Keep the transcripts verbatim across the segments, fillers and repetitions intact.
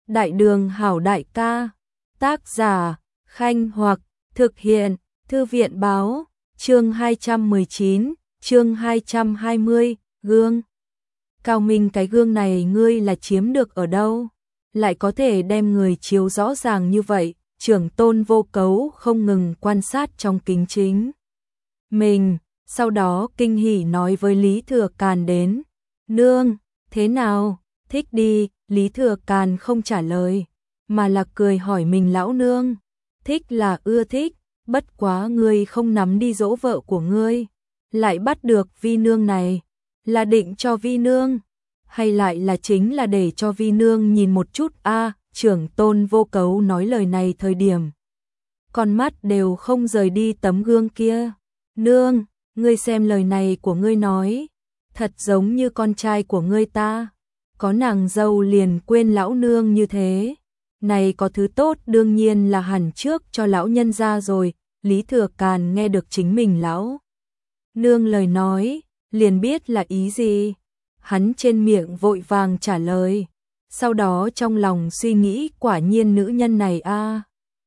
Đại đường hảo đại ca. Tác giả Khanh Hoặc. Thực hiện Thư viện báo. Chương hai trăm mười chín, chương hai trăm hai mươi, gương. Cao Minh, cái gương này ngươi là chiếm được ở đâu? Lại có thể đem người chiếu rõ ràng như vậy? Trưởng tôn Vô Cấu không ngừng quan sát trong kính chính mình, sau đó kinh hỉ nói với Lý Thừa Càn đến. Nương, thế nào, thích đi? Lý Thừa Càn không trả lời, mà là cười hỏi mình lão nương. Thích là ưa thích, bất quá ngươi không nắm đi dỗ vợ của ngươi, lại bắt được vi nương này, là định cho vi nương, hay lại là chính là để cho vi nương nhìn một chút a? À, trưởng tôn Vô Cấu nói lời này thời điểm, con mắt đều không rời đi tấm gương kia. Nương, ngươi xem lời này của ngươi nói, thật giống như con trai của ngươi ta, có nàng dâu liền quên lão nương như thế. Này có thứ tốt đương nhiên là hẳn trước cho lão nhân ra rồi. Lý Thừa Càn nghe được chính mình lão nương lời nói, liền biết là ý gì. Hắn trên miệng vội vàng trả lời, sau đó trong lòng suy nghĩ quả nhiên nữ nhân này a, à,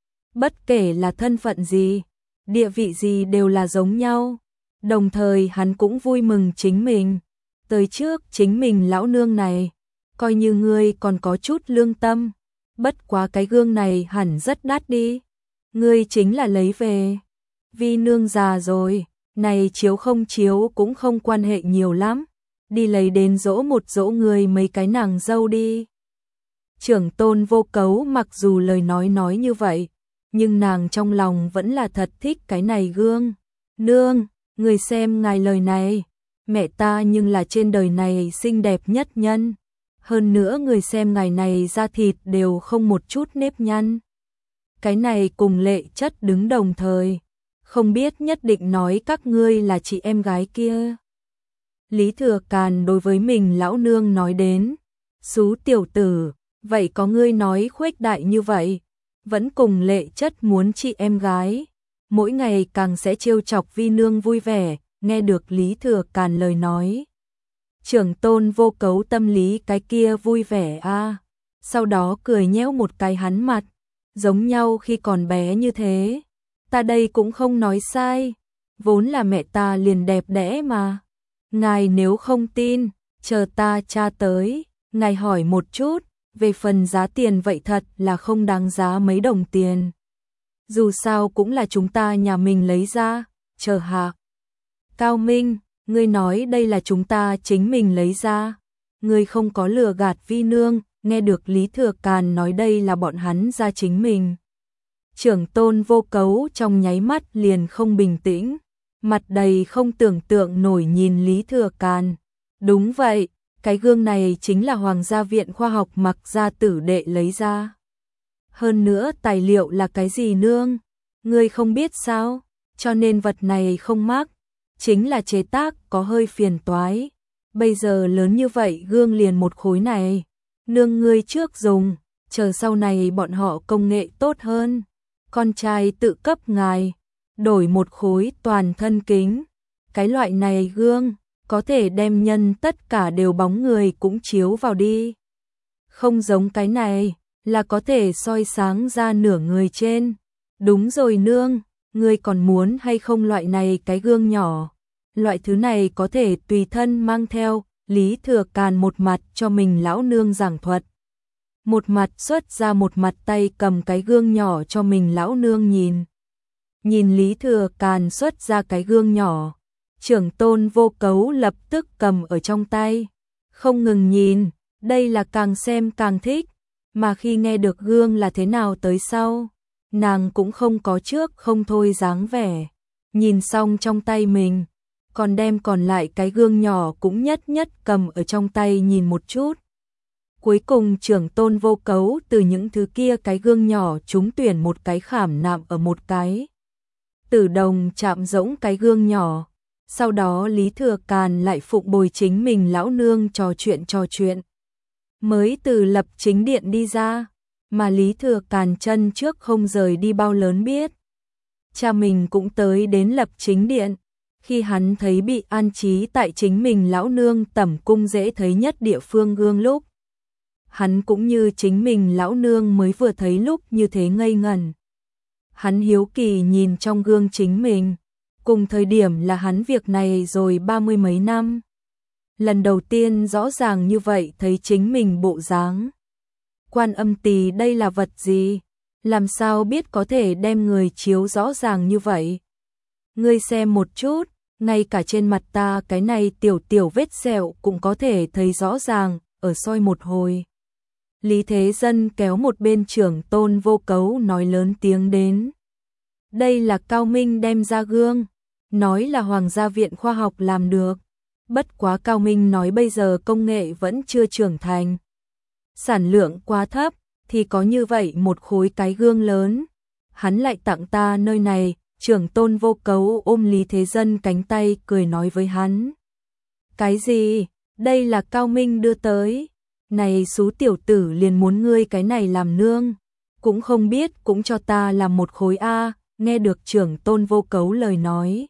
bất kể là thân phận gì, địa vị gì đều là giống nhau. Đồng thời hắn cũng vui mừng chính mình, tới trước chính mình lão nương này, coi như ngươi còn có chút lương tâm. Bất quá cái gương này hẳn rất đắt đi, ngươi chính là lấy về. Vi nương già rồi, này chiếu không chiếu cũng không quan hệ nhiều lắm, đi lấy đến dỗ một dỗ người mấy cái nàng dâu đi. Trưởng tôn Vô Cấu mặc dù lời nói nói như vậy, nhưng nàng trong lòng vẫn là thật thích cái này gương. Nương, người xem ngài lời này, mẹ ta nhưng là trên đời này xinh đẹp nhất nhân. Hơn nữa người xem ngài này da thịt đều không một chút nếp nhăn. Cái này cùng Lệ Chất đứng đồng thời, không biết nhất định nói các ngươi là chị em gái kia. Lý Thừa Càn đối với mình lão nương nói đến. Xú tiểu tử, vậy có ngươi nói khuếch đại như vậy, vẫn cùng Lệ Chất muốn chị em gái, mỗi ngày càng sẽ trêu chọc vi nương vui vẻ. Nghe được Lý Thừa Càn lời nói, trưởng tôn Vô Cấu tâm lý cái kia vui vẻ a, à. Sau đó cười nhéo một cái hắn mặt, giống nhau khi còn bé như thế. Ta đây cũng không nói sai, vốn là mẹ ta liền đẹp đẽ mà. Ngài nếu không tin, chờ ta tra tới, ngài hỏi một chút, về phần giá tiền vậy thật là không đáng giá mấy đồng tiền. Dù sao cũng là chúng ta nhà mình lấy ra, chờ hạ. Cao Minh, ngươi nói đây là chúng ta chính mình lấy ra, ngươi không có lừa gạt vi nương. Nghe được Lý Thừa Càn nói đây là bọn hắn ra chính mình, trưởng tôn Vô Cấu trong nháy mắt liền không bình tĩnh, mặt đầy không tưởng tượng nổi nhìn Lý Thừa Càn. Đúng vậy, cái gương này chính là Hoàng gia viện khoa học Mặc gia tử đệ lấy ra. Hơn nữa tài liệu là cái gì nương, ngươi không biết sao? Cho nên vật này không mắc, chính là chế tác có hơi phiền toái. Bây giờ lớn như vậy gương liền một khối này, nương ngươi trước dùng, chờ sau này bọn họ công nghệ tốt hơn, con trai tự cấp ngài đổi một khối toàn thân kính. Cái loại này gương có thể đem nhân tất cả đều bóng người cũng chiếu vào đi, không giống cái này là có thể soi sáng ra nửa người trên. Đúng rồi nương, ngươi còn muốn hay không loại này cái gương nhỏ? Loại thứ này có thể tùy thân mang theo. Lý Thừa Càn một mặt cho mình lão nương giảng thuật, một mặt xuất ra một mặt tay cầm cái gương nhỏ cho mình lão nương nhìn. Nhìn Lý Thừa Càn xuất ra cái gương nhỏ, trưởng tôn Vô Cấu lập tức cầm ở trong tay, không ngừng nhìn, đây là càng xem càng thích. Mà khi nghe được gương là thế nào tới sau, nàng cũng không có trước không thôi dáng vẻ. Nhìn xong trong tay mình, còn đem còn lại cái gương nhỏ cũng nhất nhất cầm ở trong tay nhìn một chút. Cuối cùng trưởng tôn Vô Cấu từ những thứ kia cái gương nhỏ trúng tuyển một cái khảm nạm ở một cái tử đồng chạm rỗng cái gương nhỏ. Sau đó Lý Thừa Càn lại phụng bồi chính mình lão nương trò chuyện trò chuyện, mới từ Lập Chính Điện đi ra. Mà Lý Thừa Càn chân trước không rời đi bao lớn biết, cha mình cũng tới đến Lập Chính Điện. Khi hắn thấy bị an trí tại chính mình lão nương tẩm cung dễ thấy nhất địa phương gương lúc, hắn cũng như chính mình lão nương mới vừa thấy lúc như thế ngây ngẩn. Hắn hiếu kỳ nhìn trong gương chính mình, cùng thời điểm là hắn việc này rồi ba mươi mấy năm. Lần đầu tiên rõ ràng như vậy thấy chính mình bộ dáng. Quan Âm Tỳ đây là vật gì? Làm sao biết có thể đem người chiếu rõ ràng như vậy? Ngươi xem một chút, ngay cả trên mặt ta cái này tiểu tiểu vết sẹo cũng có thể thấy rõ ràng, ở soi một hồi. Lý Thế Dân kéo một bên Trưởng Tôn Vô Cấu nói lớn tiếng đến. Đây là Cao Minh đem ra gương, nói là Hoàng gia viện khoa học làm được. Bất quá Cao Minh nói bây giờ công nghệ vẫn chưa trưởng thành. Sản lượng quá thấp, thì có như vậy một khối cái gương lớn. Hắn lại tặng ta nơi này, Trưởng Tôn Vô Cấu ôm Lý Thế Dân cánh tay cười nói với hắn. Cái gì? Đây là Cao Minh đưa tới. Này xú tiểu tử liền muốn ngươi cái này làm nương. Cũng không biết cũng cho ta làm một khối A, nghe được Trưởng Tôn Vô Cấu lời nói.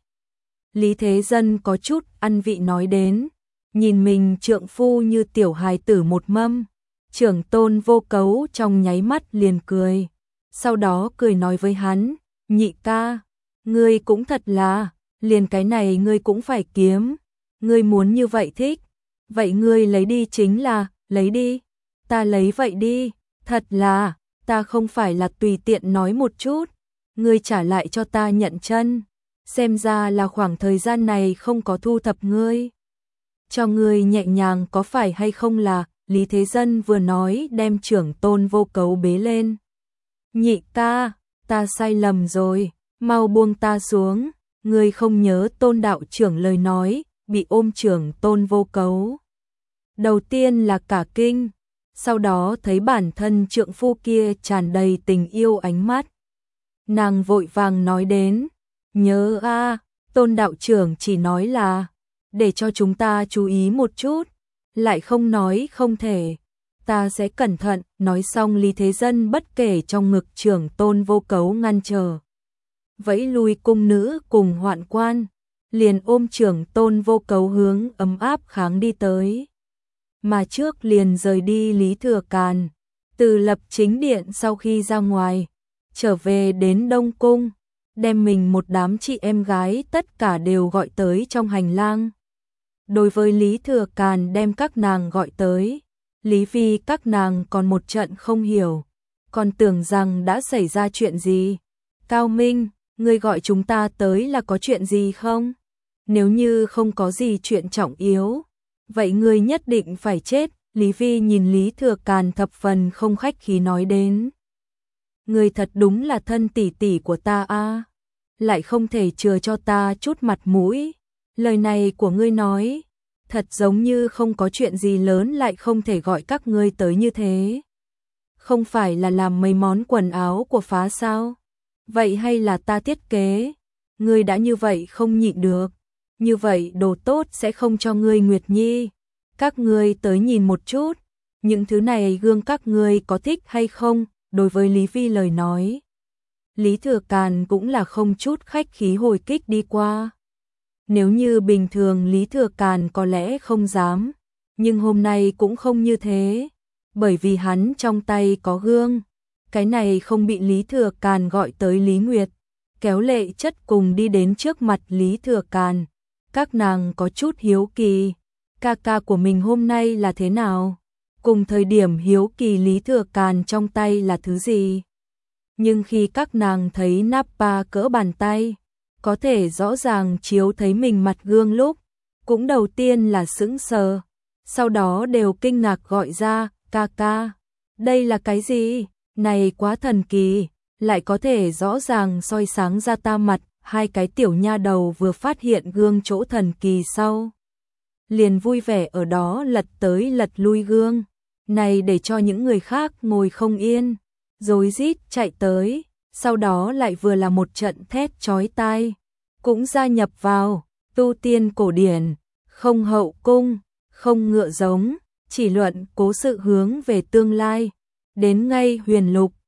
Lý Thế Dân có chút ăn vị nói đến, nhìn mình trượng phu như tiểu hài tử một mâm. Trưởng Tôn Vô Cấu trong nháy mắt liền cười, sau đó cười nói với hắn, nhị ca, ngươi cũng thật là, liền cái này ngươi cũng phải kiếm, ngươi muốn như vậy thích, vậy ngươi lấy đi chính là, lấy đi, ta lấy vậy đi, thật là, ta không phải là tùy tiện nói một chút, ngươi trả lại cho ta nhận chân, xem ra là khoảng thời gian này không có thu thập ngươi. Cho ngươi nhẹ nhàng có phải hay không là, Lý Thế Dân vừa nói đem Trưởng Tôn Vô Cấu bế lên. Nhị ca, ta sai lầm rồi, mau buông ta xuống, ngươi không nhớ Tôn đạo trưởng lời nói, bị ôm Trưởng Tôn Vô Cấu. Đầu tiên là cả kinh, sau đó thấy bản thân trượng phu kia tràn đầy tình yêu ánh mắt. Nàng vội vàng nói đến, nhớ a, Tôn đạo trưởng chỉ nói là, để cho chúng ta chú ý một chút, lại không nói không thể, ta sẽ cẩn thận, nói xong Lý Thế Dân bất kể trong ngực Trưởng Tôn Vô Cấu ngăn trở. Vẫy lui cung nữ cùng hoạn quan, liền ôm Trưởng Tôn Vô Cấu hướng ấm áp kháng đi tới. Mà trước liền rời đi Lý Thừa Càn, từ Lập Chính Điện sau khi ra ngoài, trở về đến Đông Cung, đem mình một đám chị em gái tất cả đều gọi tới trong hành lang. Đối với Lý Thừa Càn đem các nàng gọi tới, Lý Phi các nàng còn một trận không hiểu, còn tưởng rằng đã xảy ra chuyện gì. Cao Minh, ngươi gọi chúng ta tới là có chuyện gì không? Nếu như không có gì chuyện trọng yếu, vậy ngươi nhất định phải chết. Lý Phi nhìn Lý Thừa Càn thập phần không khách khí nói đến. Ngươi thật đúng là thân tỷ tỷ của ta a, lại không thể chừa cho ta chút mặt mũi. Lời này của ngươi nói, thật giống như không có chuyện gì lớn lại không thể gọi các ngươi tới như thế. Không phải là làm mấy món quần áo của phá sao? Vậy hay là ta thiết kế? Ngươi đã như vậy không nhịn được. Như vậy đồ tốt sẽ không cho ngươi Nguyệt Nhi. Các ngươi tới nhìn một chút. Những thứ này gương các ngươi có thích hay không? Đối với Lý Phi lời nói, Lý Thừa Càn cũng là không chút khách khí hồi kích đi qua. Nếu như bình thường Lý Thừa Càn có lẽ không dám, nhưng hôm nay cũng không như thế, bởi vì hắn trong tay có gương. Cái này không bị Lý Thừa Càn gọi tới Lý Nguyệt, kéo Lệ Chất cùng đi đến trước mặt Lý Thừa Càn. Các nàng có chút hiếu kỳ, ca ca của mình hôm nay là thế nào? Cùng thời điểm hiếu kỳ Lý Thừa Càn trong tay là thứ gì? Nhưng khi các nàng thấy Nappa cỡ bàn tay, có thể rõ ràng chiếu thấy mình mặt gương lúc, cũng đầu tiên là sững sờ, sau đó đều kinh ngạc gọi ra, ca ca, đây là cái gì? Này quá thần kỳ, lại có thể rõ ràng soi sáng ra ta mặt. Hai cái tiểu nha đầu vừa phát hiện gương chỗ thần kỳ sau, liền vui vẻ ở đó lật tới lật lui gương, này để cho những người khác ngồi không yên, rối rít chạy tới, sau đó lại vừa là một trận thét chói tai, cũng gia nhập vào, tu tiên cổ điển, không hậu cung, không ngựa giống, chỉ luận cố sự hướng về tương lai, đến ngay huyền lục,